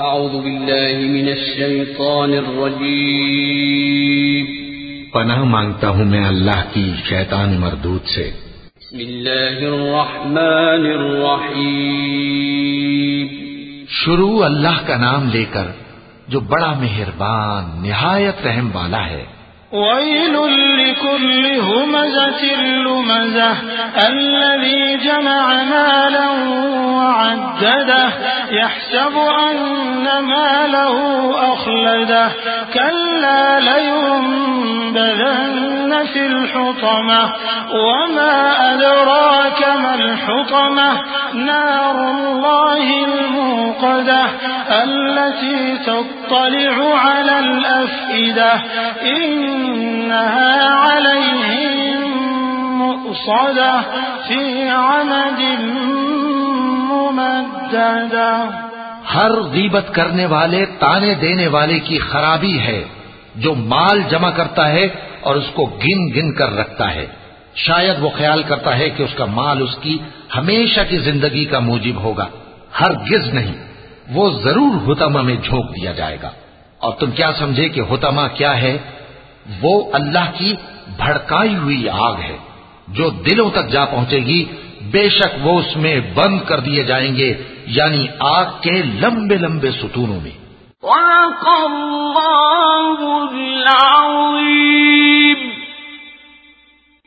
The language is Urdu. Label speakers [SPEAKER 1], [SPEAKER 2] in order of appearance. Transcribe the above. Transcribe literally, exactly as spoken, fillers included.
[SPEAKER 1] اعوذ باللہ من الشیطان الرجیم
[SPEAKER 2] پناہ مانگتا ہوں میں اللہ کی شیطان مردود سے.
[SPEAKER 1] بسم اللہ الرحمن الرحیم
[SPEAKER 2] شروع اللہ کا نام لے کر جو بڑا مہربان نہایت رحم والا ہے.
[SPEAKER 3] ويل لكل همزة لمزة الذي جمع مالا وعدده يحسب أن ماله أخلده كلا لينبذن في الحطمة وما أدراك ما الحطمة نار الله الموقدة التي تطلع على الأفئدة إنها عليهم مؤصدة في عمد ممددة.
[SPEAKER 2] ہر غیبت کرنے والے تانے دینے والے کی خرابی ہے جو مال جمع کرتا ہے اور اس کو گن گن کر رکھتا ہے. شاید وہ خیال کرتا ہے کہ اس کا مال اس کی ہمیشہ کی زندگی کا موجب ہوگا. ہرگز نہیں، وہ ضرور حطمہ میں جھونک دیا جائے گا. اور تم کیا سمجھے کہ حطمہ کیا ہے؟ وہ اللہ کی بھڑکائی ہوئی آگ ہے جو دلوں تک جا پہنچے گی. بے شک وہ اس میں بند کر دیے جائیں گے، یعنی آگ کے لمبے لمبے ستونوں میں.
[SPEAKER 4] وَلَقَ اللَّهُ الْعَظِيمُ.